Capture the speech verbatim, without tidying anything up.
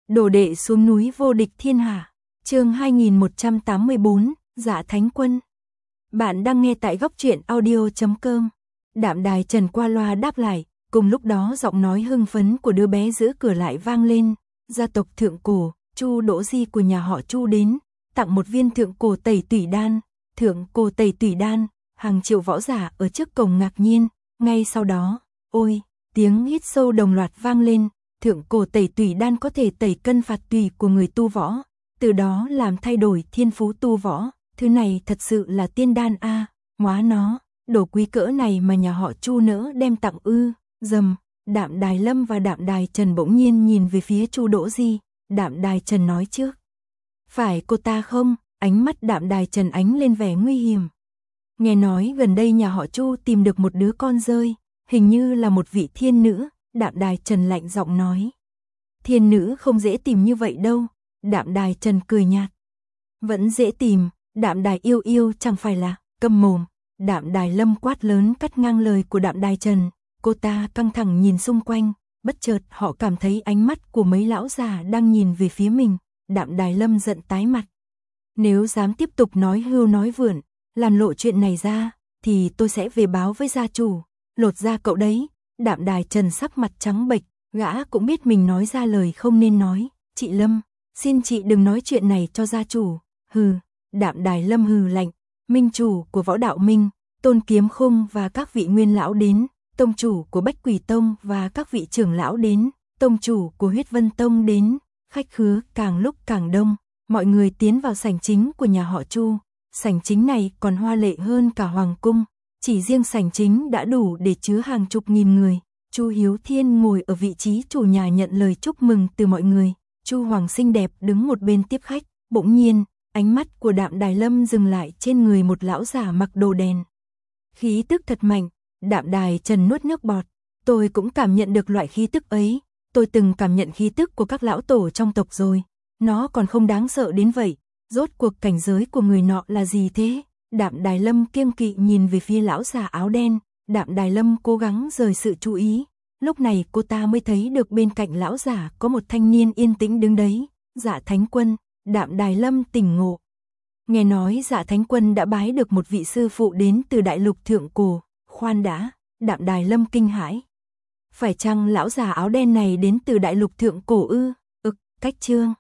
Đồ đệ xuống núi vô địch thiên hạ. Chương hai nghìn một trăm tám mươi bốn, Dạ Thánh Quân. Bạn đang nghe tại góc truyện audio chấm com. Đạm Đài Trần qua loa đáp lại, cùng lúc đó giọng nói hưng phấn của đứa bé giữa cửa lại vang lên. Gia tộc thượng cổ, Chu Đỗ Di của nhà họ Chu đến, tặng một viên thượng cổ tẩy tủy đan. Thượng cổ tẩy tủy đan, hàng triệu võ giả ở trước cổng ngạc nhiên. Ngay sau đó, ôi, tiếng hít sâu đồng loạt vang lên. Thượng cổ tẩy tủy đan có thể tẩy cân phạt tùy của người tu võ, từ đó làm thay đổi thiên phú tu võ. Thứ này thật sự là tiên đan a, à, hóa nó, đồ quý cỡ này mà nhà họ Chu nỡ đem tặng ư? Dầm, Đạm Đài Lâm và Đạm Đài Trần bỗng nhiên nhìn về phía Chu Đỗ Di. Đạm Đài Trần nói trước. Phải cô ta không? Ánh mắt Đạm Đài Trần ánh lên vẻ nguy hiểm. Nghe nói gần đây nhà họ Chu tìm được một đứa con rơi, hình như là một vị thiên nữ. Đạm Đài Trần lạnh giọng nói. Thiên nữ không dễ tìm như vậy đâu. Đạm Đài Trần cười nhạt. Vẫn dễ tìm, Đạm Đài yêu yêu chẳng phải là, câm mồm. Đạm Đài Lâm quát lớn cắt ngang lời của Đạm Đài Trần. Cô ta căng thẳng nhìn xung quanh, bất chợt họ cảm thấy ánh mắt của mấy lão già đang nhìn về phía mình. Đạm Đài Lâm giận tái mặt. Nếu dám tiếp tục nói hưu nói vượn, làm lộ chuyện này ra, thì tôi sẽ về báo với gia chủ, lột da cậu đấy. Đạm Đài Trần sắc mặt trắng bệch, gã cũng biết mình nói ra lời không nên nói. Chị Lâm, xin chị đừng nói chuyện này cho gia chủ. Hừ, Đạm Đài Lâm hừ lạnh. Minh chủ của Võ Đạo Minh, Tôn Kiếm Khung và các vị nguyên lão đến, tông chủ của Bách Quỷ Tông và các vị trưởng lão đến, tông chủ của Huyết Vân Tông đến, khách khứa càng lúc càng đông. Mọi người tiến vào sảnh chính của nhà họ Chu. Sảnh chính này còn hoa lệ hơn cả hoàng cung. Chỉ riêng sảnh chính đã đủ để chứa hàng chục nghìn người. Chu Hiếu Thiên ngồi ở vị trí chủ nhà nhận lời chúc mừng từ mọi người. Chu Hoàng xinh đẹp đứng một bên tiếp khách. Bỗng nhiên, ánh mắt của Đạm Đài Lâm dừng lại trên người một lão giả mặc đồ đen. Khí tức thật mạnh. Đạm Đài Trần nuốt nước bọt. Tôi cũng cảm nhận được loại khí tức ấy. Tôi từng cảm nhận khí tức của các lão tổ trong tộc rồi. Nó còn không đáng sợ đến vậy. Rốt cuộc cảnh giới của người nọ là gì thế? Đạm Đài Lâm kiêng kỵ nhìn về phía lão già áo đen. Đạm Đài Lâm cố gắng rời sự chú ý. Lúc này cô ta mới thấy được bên cạnh lão già có một thanh niên yên tĩnh đứng đấy. Dạ Thánh Quân. Đạm Đài Lâm tỉnh ngộ. Nghe nói Dạ Thánh Quân đã bái được một vị sư phụ đến từ đại lục thượng cổ. Khoan đã, Đạm Đài Lâm kinh hãi. Phải chăng lão già áo đen này đến từ đại lục thượng cổ ư? Ực, cách chương.